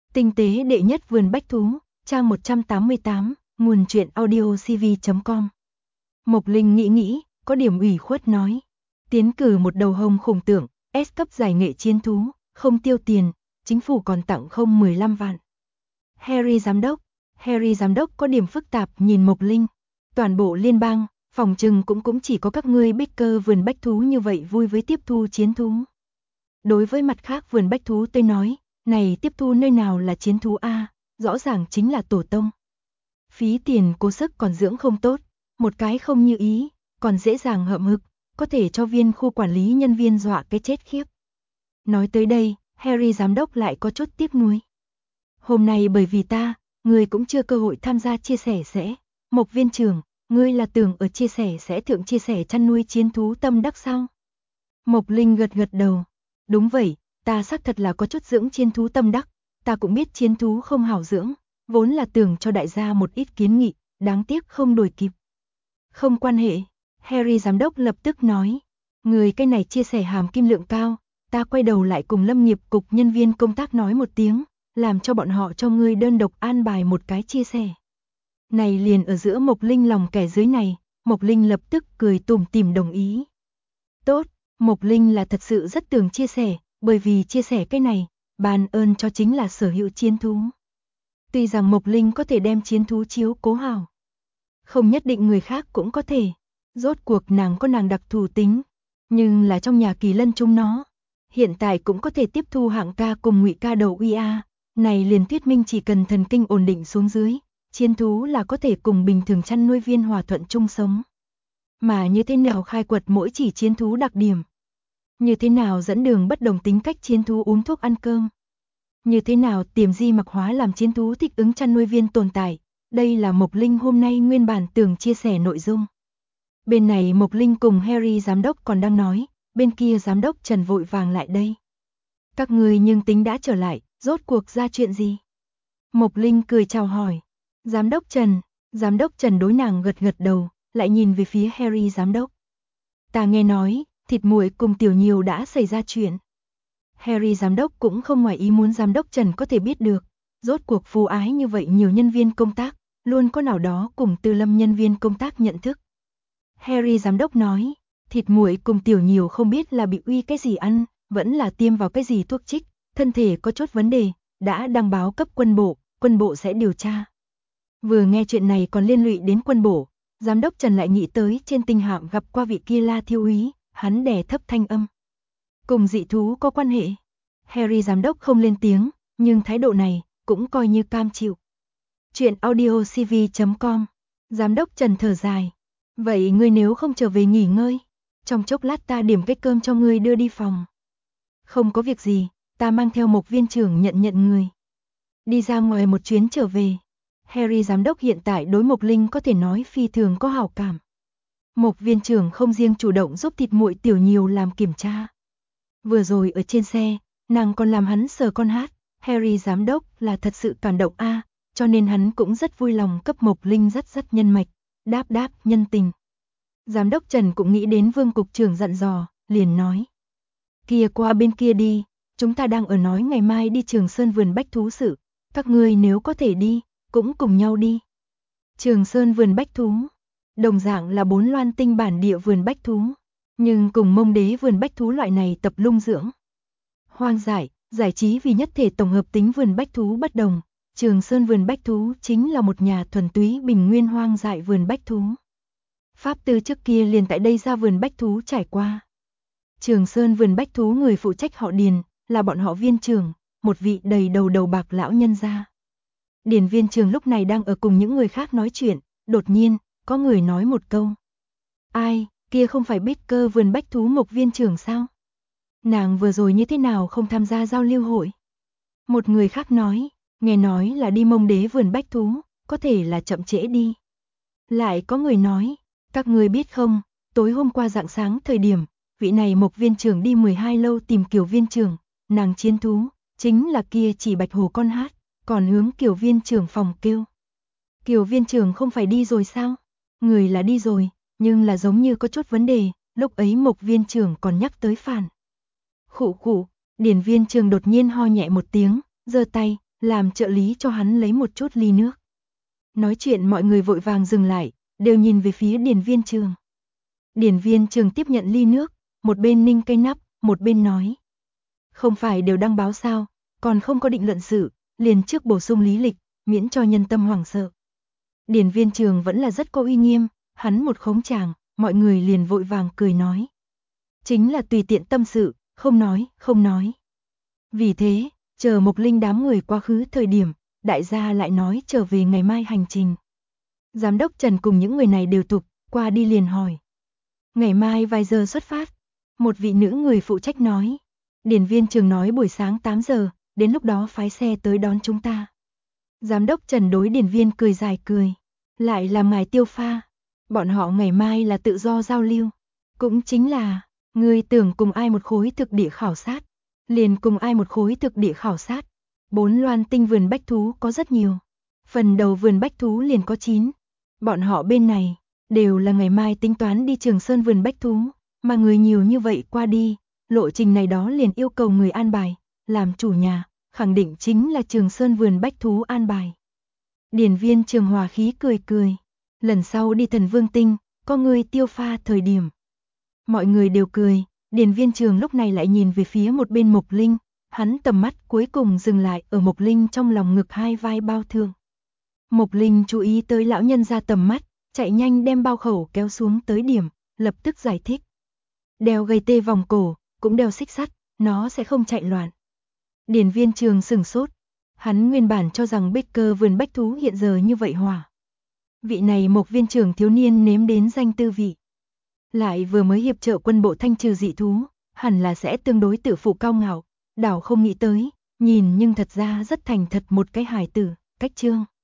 Tinh tế đệ nhất vườn bách thú, trang 188, nguồn truyện audiocv.com. Mộc Linh nghĩ, có điểm ủy khuất nói. Tiến cử một đầu hồng khủng tượng, S cấp giải nghệ chiến thú, không tiêu tiền, chính phủ còn tặng không 15 vạn. Harry giám đốc có điểm phức tạp nhìn Mộc Linh. Toàn bộ liên bang, phòng trừng cũng chỉ có các ngươi Baker vườn bách thú như vậy vui với tiếp thu chiến thú. Đối với mặt khác vườn bách thú tôi nói, này tiếp thu nơi nào là chiến thú a, rõ ràng chính là tổ tông. Phí tiền cố sức còn dưỡng không tốt, một cái không như ý, còn dễ dàng hậm hực, có thể cho viên khu quản lý nhân viên dọa cái chết khiếp. Nói tới đây, Harry giám đốc lại có chút tiếc nuối. Hôm nay bởi vì ta, ngươi cũng chưa cơ hội tham gia chia sẻ sẽ. Mộc viên trưởng, ngươi là tưởng ở chia sẻ sẽ thượng chia sẻ chăn nuôi chiến thú tâm đắc sao? Mộc Linh gật đầu. Đúng vậy, ta xác thật là có chút dưỡng chiến thú tâm đắc, ta cũng biết chiến thú không hảo dưỡng, vốn là tưởng cho đại gia một ít kiến nghị, đáng tiếc không đuổi kịp. Không quan hệ, Harry giám đốc lập tức nói, người cái này chia sẻ hàm kim lượng cao, ta quay đầu lại cùng lâm nghiệp cục nhân viên công tác nói một tiếng, làm cho bọn họ cho ngươi đơn độc an bài một cái chia sẻ. Này liền ở giữa Mộc Linh lòng kẻ dưới này, Mộc Linh lập tức cười tủm tỉm đồng ý. Tốt, Mộc Linh là thật sự rất tưởng chia sẻ, bởi vì chia sẻ cái này, ban ơn cho chính là sở hữu chiến thú. Tuy rằng Mộc Linh có thể đem chiến thú chiếu cố hảo, không nhất định người khác cũng có thể, rốt cuộc nàng có nàng đặc thù tính, nhưng là trong nhà Kỳ Lân chúng nó, hiện tại cũng có thể tiếp thu hạng ca cùng ngụy ca đầu uy a, này liền thuyết minh chỉ cần thần kinh ổn định xuống dưới, chiến thú là có thể cùng bình thường chăn nuôi viên hòa thuận chung sống. Mà như thế nào khai quật mỗi chỉ chiến thú đặc điểm? Như thế nào dẫn đường bất đồng tính cách chiến thú uống thuốc ăn cơm? Như thế nào tiềm di mặc hóa làm chiến thú thích ứng chăn nuôi viên tồn tại? Đây là Mộc Linh hôm nay nguyên bản tưởng chia sẻ nội dung. Bên này Mộc Linh cùng Harry giám đốc còn đang nói, bên kia giám đốc Trần vội vàng lại đây. Các người nhưng tính đã trở lại, rốt cuộc ra chuyện gì? Mộc Linh cười chào hỏi. Giám đốc Trần đối nàng gật đầu, lại nhìn về phía Harry giám đốc. Ta nghe nói, thịt muội cùng Tiểu Nhiều đã xảy ra chuyện. Harry giám đốc cũng không ngoài ý muốn giám đốc Trần có thể biết được, rốt cuộc phù ái như vậy nhiều nhân viên công tác, luôn có nào đó cùng Tư Lâm nhân viên công tác nhận thức. Harry giám đốc nói, thịt muội cùng Tiểu Nhiều không biết là bị uy cái gì ăn, vẫn là tiêm vào cái gì thuốc trích, thân thể có chút vấn đề, đã đăng báo cấp quân bộ sẽ điều tra. Vừa nghe chuyện này còn liên lụy đến quân bộ, giám đốc Trần lại nghĩ tới trên tinh hạm gặp qua vị kia La thiếu úy, hắn đè thấp thanh âm. Cùng dị thú có quan hệ. Harry giám đốc không lên tiếng, nhưng thái độ này cũng coi như cam chịu. Chuyện audiocv.com. Giám đốc Trần thở dài. Vậy ngươi nếu không trở về nghỉ ngơi, trong chốc lát ta điểm cái cơm cho ngươi đưa đi phòng. Không có việc gì, ta mang theo Mộc viên trưởng nhận người. Đi ra ngoài một chuyến trở về. Harry giám đốc hiện tại đối Mộc Linh có thể nói phi thường có hảo cảm. Mộc viên trưởng không riêng chủ động giúp thịt muội Tiểu Nhiều làm kiểm tra. Vừa rồi ở trên xe, nàng còn làm hắn sờ con hát, Harry giám đốc là thật sự cảm động a, cho nên hắn cũng rất vui lòng cấp Mộc Linh dắt nhân mạch, đáp nhân tình. Giám đốc Trần cũng nghĩ đến Vương cục trưởng dặn dò, liền nói: "Kia qua bên kia đi, chúng ta đang ở nói ngày mai đi Trường Sơn vườn bách thú sự, các ngươi nếu có thể đi, cũng cùng nhau đi." Trường Sơn vườn bách thú, đồng dạng là 4 loan tinh bản địa vườn bách thú, nhưng cùng Mông Đế vườn bách thú loại này tập lung dưỡng, hoang dại, giải trí vì nhất thể tổng hợp tính vườn bách thú bất đồng, Trường Sơn vườn bách thú chính là một nhà thuần túy bình nguyên hoang dại vườn bách thú. Pháp Tư trước kia liền tại đây ra vườn bách thú trải qua. Trường Sơn vườn bách thú người phụ trách họ Điền, là bọn họ viên trưởng, một vị đầy đầu bạc lão nhân gia. Điền viên trưởng lúc này đang ở cùng những người khác nói chuyện, đột nhiên, có người nói một câu. Ai, kia không phải Baker vườn bách thú Mộc viên trưởng sao? Nàng vừa rồi như thế nào không tham gia giao lưu hội? Một người khác nói, nghe nói là đi Mông Đế vườn bách thú, có thể là chậm trễ đi. Lại có người nói, các người biết không, tối hôm qua rạng sáng thời điểm, vị này Mộc viên trưởng đi 12 lâu tìm Kiều viên trưởng, nàng chiến thú, chính là kia chỉ bạch hồ con hát, còn hướng Kiều viên trưởng phòng kêu. Kiều viên trưởng không phải đi rồi sao? Người là đi rồi, nhưng là giống như có chút vấn đề, lúc ấy Mộc viên trưởng còn nhắc tới phản. Khụ, Điền viên trưởng đột nhiên ho nhẹ một tiếng, giơ tay, làm trợ lý cho hắn lấy một chút ly nước. Nói chuyện mọi người vội vàng dừng lại, đều nhìn về phía Điền Viên Trường. Điền Viên Trường tiếp nhận ly nước, một bên ninh cây nắp, một bên nói. Không phải đều đăng báo sao, còn không có định luận sự, liền trước bổ sung lý lịch, miễn cho nhân tâm hoảng sợ. Điền Viên Trường vẫn là rất có uy nghiêm, hắn một khống chàng, mọi người liền vội vàng cười nói. Chính là tùy tiện tâm sự, không nói. Vì thế, chờ Mộc Linh đám người quá khứ thời điểm, đại gia lại nói trở về ngày mai hành trình. Giám đốc Trần cùng những người này đều tục, qua đi liền hỏi. Ngày mai vài giờ xuất phát? Một vị nữ người phụ trách nói. Điền Viên Trường nói buổi sáng 8 giờ, đến lúc đó phái xe tới đón chúng ta. Giám đốc Trần đối Điền Viên cười dài cười. Lại làm ngài Tiêu pha. Bọn họ ngày mai là tự do giao lưu. Cũng chính là, người tưởng cùng ai một khối thực địa khảo sát. Liền cùng ai một khối thực địa khảo sát. 4 Loan Tinh vườn bách thú có rất nhiều. Phần đầu vườn bách thú liền có 9. Bọn họ bên này, đều là ngày mai tính toán đi Trường Sơn vườn bách thú, mà người nhiều như vậy qua đi, lộ trình này đó liền yêu cầu người an bài, làm chủ nhà, khẳng định chính là Trường Sơn vườn bách thú an bài. Điền Viên Trường hòa khí cười cười, lần sau đi Thần Vương Tinh, có người Tiêu pha thời điểm. Mọi người đều cười, Điền Viên Trường lúc này lại nhìn về phía một bên Mộc Linh, hắn tầm mắt cuối cùng dừng lại ở Mộc Linh trong lòng ngực hai vai bao thương. Mộc Linh chú ý tới lão nhân ra tầm mắt, chạy nhanh đem bao khẩu kéo xuống tới điểm, lập tức giải thích. Đeo gầy tê vòng cổ, cũng đeo xích sắt, nó sẽ không chạy loạn. Điền Viên Trường sửng sốt, hắn nguyên bản cho rằng Baker vườn bách thú hiện giờ như vậy hỏa. Vị này Mộc viên trưởng thiếu niên nếm đến danh tư vị. Lại vừa mới hiệp trợ quân bộ thanh trừ dị thú, hẳn là sẽ tương đối tự phụ cao ngạo, đảo không nghĩ tới, nhìn nhưng thật ra rất thành thật một cái hài tử, cách trương.